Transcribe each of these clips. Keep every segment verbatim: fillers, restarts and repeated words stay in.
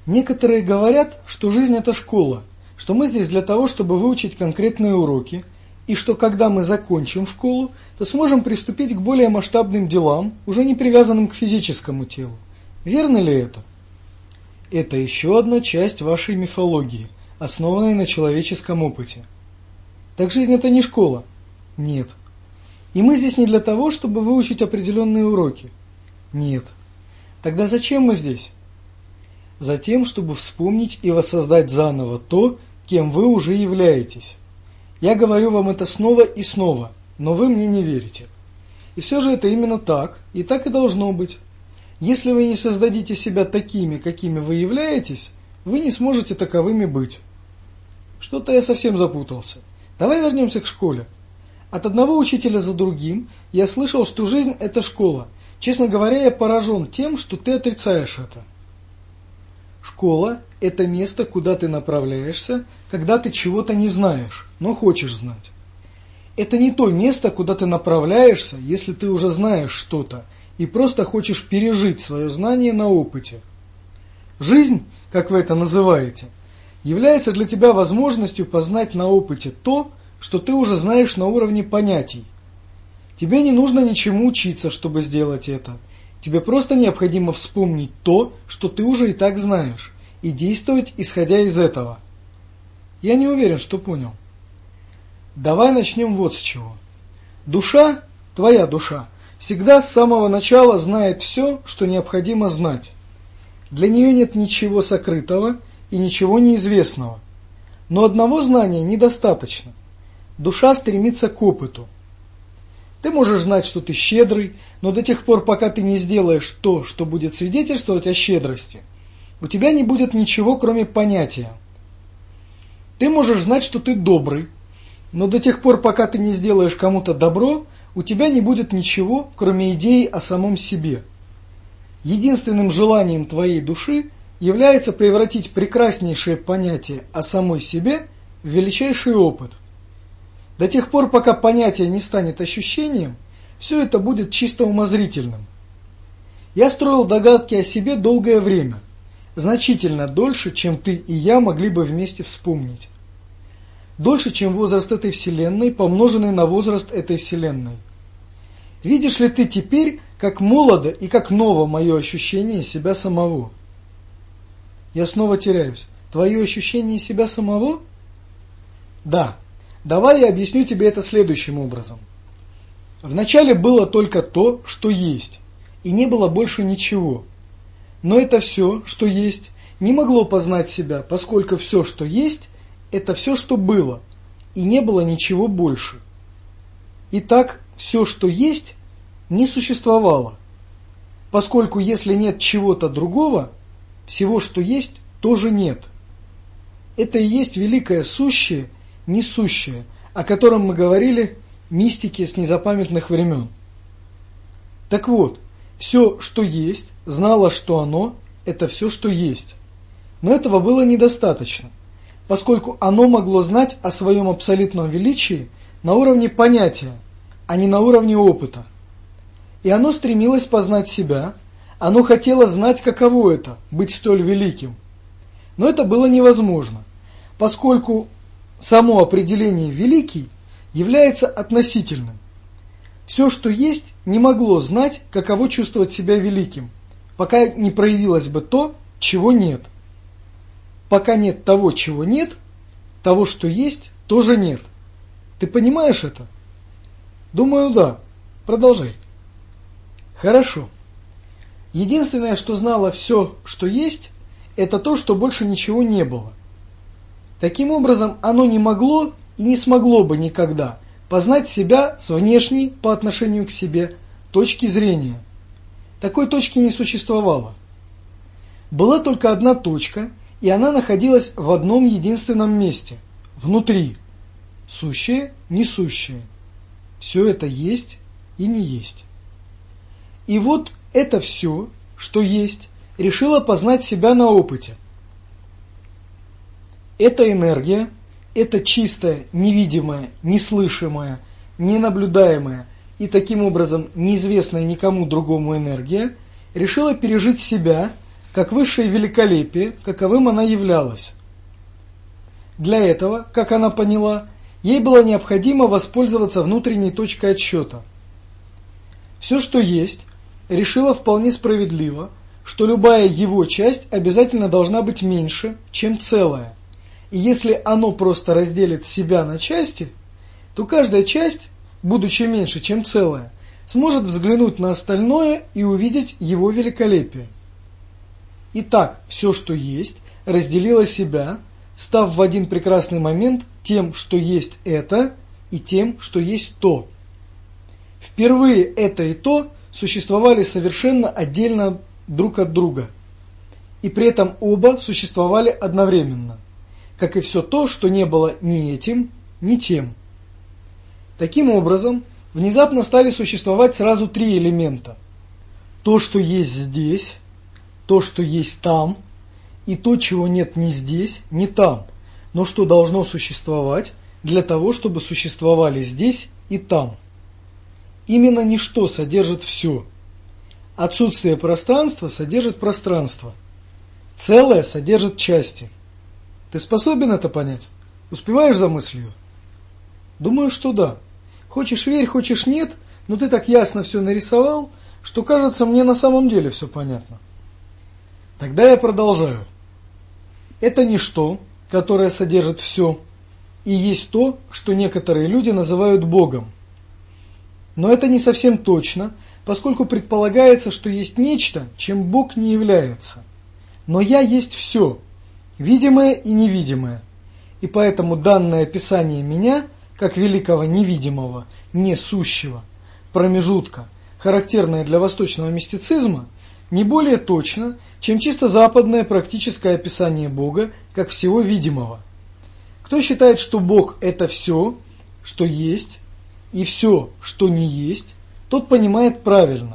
Некоторые говорят, что жизнь – это школа, что мы здесь для того, чтобы выучить конкретные уроки, и что когда мы закончим школу, то сможем приступить к более масштабным делам, уже не привязанным к физическому телу. Верно ли это? Это еще одна часть вашей мифологии, основанной на человеческом опыте. Так жизнь – это не школа? Нет. И мы здесь не для того, чтобы выучить определенные уроки? Нет. Тогда зачем мы здесь? Затем, чтобы вспомнить и воссоздать заново то, кем вы уже являетесь. Я говорю вам это снова и снова, но вы мне не верите. И все же это именно так, и так и должно быть. Если вы не создадите себя такими, какими вы являетесь, вы не сможете таковыми быть. Что-то я совсем запутался. Давай вернемся к школе. От одного учителя за другим я слышал, что жизнь – это школа. Честно говоря, я поражен тем, что ты отрицаешь это. Школа – это место, куда ты направляешься, когда ты чего-то не знаешь, но хочешь знать. Это не то место, куда ты направляешься, если ты уже знаешь что-то, и просто хочешь пережить свое знание на опыте. Жизнь, как вы это называете, является для тебя возможностью познать на опыте то, что ты уже знаешь на уровне понятий. Тебе не нужно ничему учиться, чтобы сделать это. Тебе просто необходимо вспомнить то, что ты уже и так знаешь, и действовать, исходя из этого. Я не уверен, что понял. Давай начнем вот с чего. Душа, твоя душа, всегда с самого начала знает все, что необходимо знать. Для нее нет ничего сокрытого и ничего неизвестного. Но одного знания недостаточно. Душа стремится к опыту. Ты можешь знать, что ты щедрый, но до тех пор, пока ты не сделаешь то, что будет свидетельствовать о щедрости, у тебя не будет ничего, кроме понятия. Ты можешь знать, что ты добрый, но до тех пор, пока ты не сделаешь кому-то добро, у тебя не будет ничего, кроме идеи о самом себе. Единственным желанием твоей души является превратить прекраснейшее понятие о самой себе в величайший опыт. До тех пор, пока понятие не станет ощущением, все это будет чисто умозрительным. Я строил догадки о себе долгое время, значительно дольше, чем ты и я могли бы вместе вспомнить. Дольше, чем возраст этой вселенной, помноженный на возраст этой вселенной. Видишь ли ты теперь, как молодо и как ново мое ощущение себя самого? Я снова теряюсь. Твое ощущение себя самого? Да. Давай я объясню тебе это следующим образом. Вначале было только то, что есть, и не было больше ничего. Но это все, что есть, не могло познать себя, поскольку все, что есть, это все, что было, и не было ничего больше. Итак, все, что есть, не существовало, поскольку если нет чего-то другого, всего, что есть, тоже нет. Это и есть великое сущее, несущее, о котором мы говорили мистики с незапамятных времен. Так вот, все, что есть, знало, что оно – это все, что есть. Но этого было недостаточно, поскольку оно могло знать о своем абсолютном величии на уровне понятия, а не на уровне опыта. И оно стремилось познать себя, оно хотело знать, каково это – быть столь великим. Но это было невозможно, поскольку само определение «великий» является относительным. Все, что есть, не могло знать, каково чувствовать себя великим, пока не проявилось бы то, чего нет. Пока нет того, чего нет, того, что есть, тоже нет. Ты понимаешь это? Думаю, да. Продолжай. Хорошо. Единственное, что знало все, что есть, это то, что больше ничего не было. Таким образом, оно не могло и не смогло бы никогда познать себя с внешней по отношению к себе точки зрения. Такой точки не существовало. Была только одна точка, и она находилась в одном единственном месте – внутри. Сущее, несущее. Все это есть и не есть. И вот это все, что есть, решило познать себя на опыте. Эта энергия, эта чистая, невидимая, неслышимая, ненаблюдаемая и таким образом неизвестная никому другому энергия решила пережить себя, как высшее великолепие, каковым она являлась. Для этого, как она поняла, ей было необходимо воспользоваться внутренней точкой отсчета. Все, что есть, решила вполне справедливо, что любая его часть обязательно должна быть меньше, чем целое. И если оно просто разделит себя на части, то каждая часть, будучи меньше, чем целое, сможет взглянуть на остальное и увидеть его великолепие. Итак, все, что есть, разделило себя, став в один прекрасный момент тем, что есть это, и тем, что есть то. Впервые это и то существовали совершенно отдельно друг от друга, и при этом оба существовали одновременно, как и все то, что не было ни этим, ни тем. Таким образом, внезапно стали существовать сразу три элемента: то, что есть здесь, то, что есть там, и то, чего нет ни здесь, ни там, но что должно существовать для того, чтобы существовали здесь и там. Именно ничто содержит все. Отсутствие пространства содержит пространство. Целое содержит части. Ты способен это понять? Успеваешь за мыслью? Думаю, что да. Хочешь верь, хочешь нет, но ты так ясно все нарисовал, что кажется, мне на самом деле все понятно. Тогда я продолжаю. Это ничто, которое содержит все, и есть то, что некоторые люди называют Богом. Но это не совсем точно, поскольку предполагается, что есть нечто, чем Бог не является. Но я есть все, видимое и невидимое, и поэтому данное описание меня, как великого невидимого, несущего, промежутка, характерное для восточного мистицизма, не более точно, чем чисто западное практическое описание Бога, как всего видимого. Кто считает, что Бог – это все, что есть, и все, что не есть, тот понимает правильно.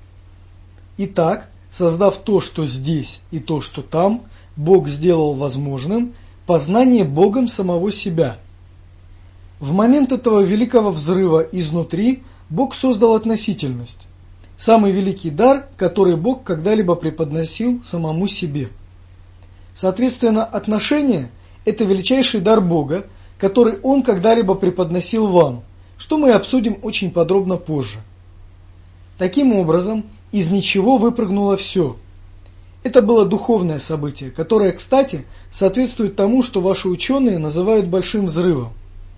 Итак, создав то, что здесь, и то, что там, Бог сделал возможным познание Богом самого себя. В момент этого великого взрыва изнутри Бог создал относительность, самый великий дар, который Бог когда-либо преподносил самому себе. Соответственно, отношение – это величайший дар Бога, который Он когда-либо преподносил вам, что мы обсудим очень подробно позже. Таким образом, из ничего выпрыгнуло все. Это было духовное событие, которое, кстати, соответствует тому, что ваши ученые называют большим взрывом.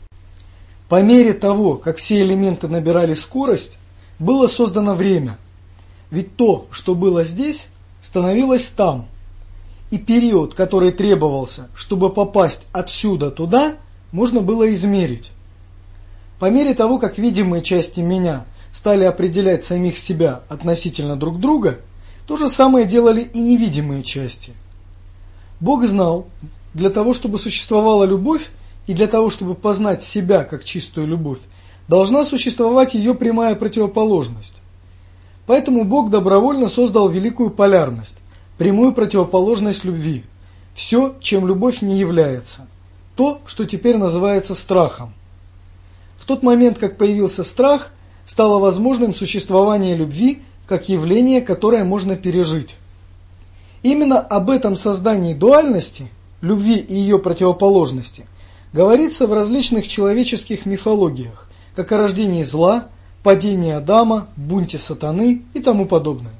По мере того, как все элементы набирали скорость, было создано время. Ведь то, что было здесь, становилось там. И период, который требовался, чтобы попасть отсюда туда, можно было измерить. По мере того, как видимые части меня стали определять самих себя относительно друг друга, то же самое делали и невидимые части. Бог знал, для того, чтобы существовала любовь, и для того, чтобы познать себя как чистую любовь, должна существовать ее прямая противоположность. Поэтому Бог добровольно создал великую полярность, прямую противоположность любви, все, чем любовь не является, то, что теперь называется страхом. В тот момент, как появился страх, стало возможным существование любви как явление, которое можно пережить. Именно об этом создании дуальности, любви и ее противоположности, говорится в различных человеческих мифологиях, как о рождении зла, падении Адама, бунте сатаны и тому подобное.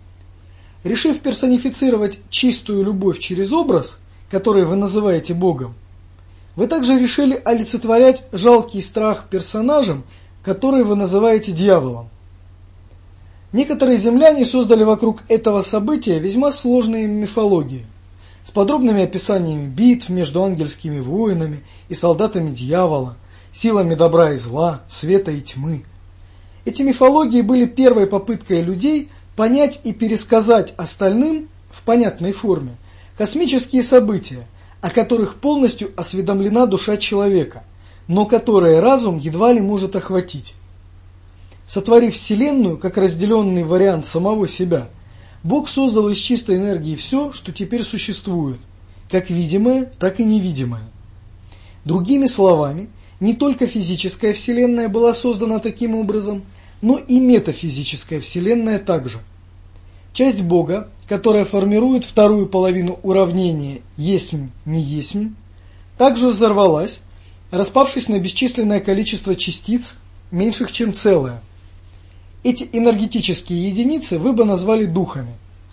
Решив персонифицировать чистую любовь через образ, который вы называете Богом, вы также решили олицетворять жалкий страх персонажем, который вы называете дьяволом. Некоторые земляне создали вокруг этого события весьма сложные мифологии, с подробными описаниями битв между ангельскими воинами и солдатами дьявола, силами добра и зла, света и тьмы. Эти мифологии были первой попыткой людей понять и пересказать остальным в понятной форме космические события, о которых полностью осведомлена душа человека, но которые разум едва ли может охватить. Сотворив Вселенную как разделенный вариант самого себя, Бог создал из чистой энергии все, что теперь существует, как видимое, так и невидимое. Другими словами, не только физическая Вселенная была создана таким образом, но и метафизическая Вселенная также. часть Бога, которая формирует вторую половину уравнения «есмь, не есмь», также взорвалась, распавшись на бесчисленное количество частиц, меньших чем целое. Эти энергетические единицы вы бы назвали духами.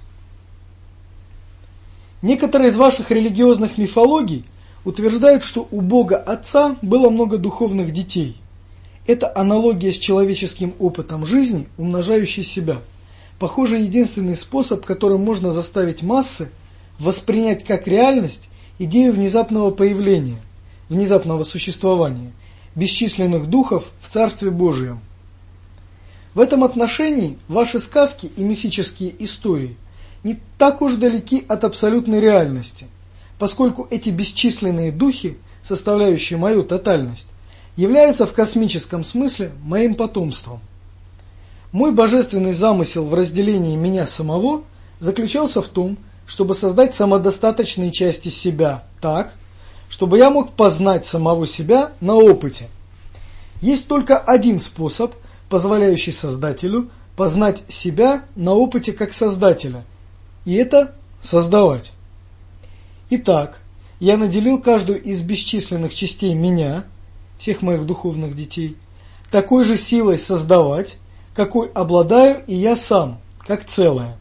Некоторые из ваших религиозных мифологий утверждают, что у Бога Отца было много духовных детей. Это аналогия с человеческим опытом жизни, умножающей себя. Похоже, единственный способ, которым можно заставить массы воспринять как реальность идею внезапного появления, внезапного существования бесчисленных духов в Царстве Божьем. В этом отношении ваши сказки и мифические истории не так уж далеки от абсолютной реальности, поскольку эти бесчисленные духи, составляющие мою тотальность, являются в космическом смысле моим потомством. Мой божественный замысел в разделении меня самого заключался в том, чтобы создать самодостаточные части себя так, чтобы я мог познать самого себя на опыте. Есть только один способ, позволяющий Создателю познать себя на опыте как Создателя, и это создавать. Итак, я наделил каждую из бесчисленных частей меня, всех моих духовных детей, такой же силой создавать, какой обладаю и я сам, как целое.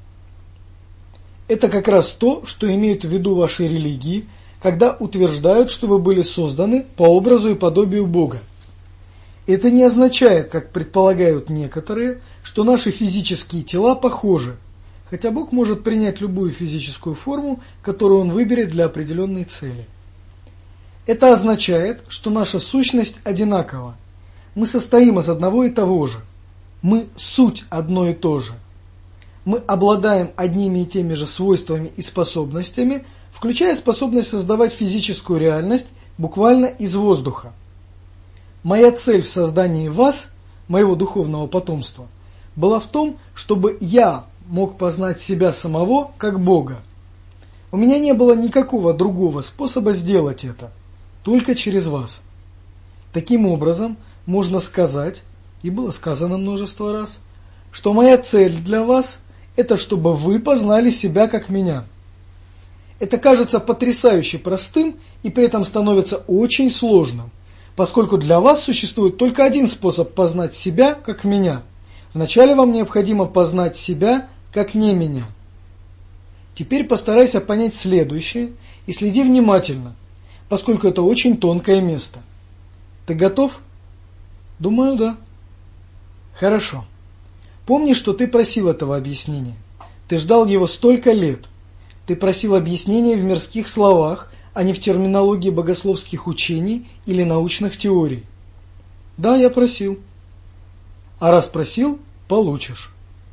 Это как раз то, что имеют в виду ваши религии, когда утверждают, что вы были созданы по образу и подобию Бога. Это не означает, как предполагают некоторые, что наши физические тела похожи, хотя Бог может принять любую физическую форму, которую Он выберет для определенной цели. Это означает, что наша сущность одинакова. Мы состоим из одного и того же. Мы суть одно и то же. Мы обладаем одними и теми же свойствами и способностями, включая способность создавать физическую реальность буквально из воздуха. Моя цель в создании вас, моего духовного потомства, была в том, чтобы я мог познать себя самого как Бога. У меня не было никакого другого способа сделать это, только через вас. Таким образом, можно сказать, и было сказано множество раз, что моя цель для вас – это чтобы вы познали себя как меня. Это кажется потрясающе простым и при этом становится очень сложным, поскольку для вас существует только один способ познать себя как меня. Вначале вам необходимо познать себя как не меня. Теперь постарайся понять следующее и следи внимательно, поскольку это очень тонкое место. Ты готов? Думаю, да. Хорошо. Помни, что ты просил этого объяснения. Ты ждал его столько лет. Ты просил объяснения в мирских словах, а не в терминологии богословских учений или научных теорий. Да, я просил. А раз просил, получишь.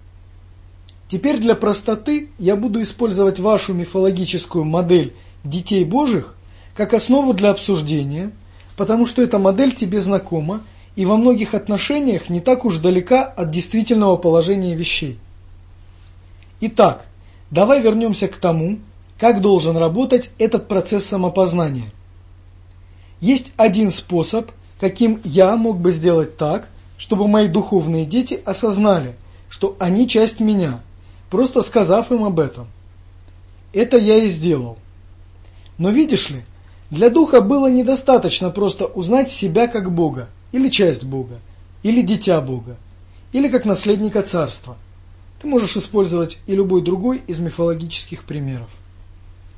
Теперь для простоты я буду использовать вашу мифологическую модель детей Божьих как основу для обсуждения, потому что эта модель тебе знакома и во многих отношениях не так уж далека от действительного положения вещей. Итак, давай вернемся к тому, как должен работать этот процесс самопознания. Есть один способ, каким я мог бы сделать так, чтобы мои духовные дети осознали, что они часть меня, просто сказав им об этом. Это я и сделал. Но видишь ли, для духа было недостаточно просто узнать себя как Бога, или часть Бога, или дитя Бога, или как наследника царства. Ты можешь использовать и любой другой из мифологических примеров.